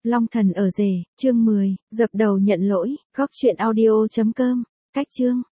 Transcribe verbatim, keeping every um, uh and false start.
Long thần ở rể, chương mười, dập đầu nhận lỗi, góc truyện audio chấm com, cách chương.